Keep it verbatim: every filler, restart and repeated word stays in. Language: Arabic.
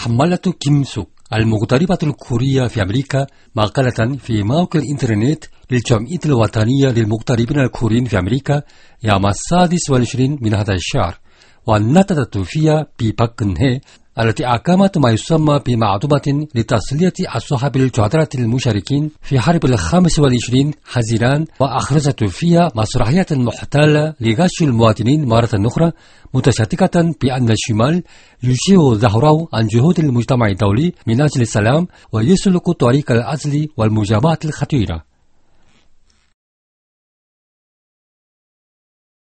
حملت كيم سوك المغتربة الكورية في أمريكا مقالة في موقع الإنترنت للجمعية الوطنية للمغتربين الكوريين في أمريكا يوم السادس والعشرين من هذا الشهر، ونطقت فيها بباكنهي التي أقامت ما يسمى بمعضومة لتسلية الصحابة الجدرة المشاركين في حرب الخامس والعشرين حزيران، وأخرجت فيها مسرحية محتالة لغش المواطنين مرة أخرى، متشككة بأن الشمال يشيع ظهره عن جهود المجتمع الدولي من أجل السلام ويسلك طريق العزل والمجامعة الخطيرة.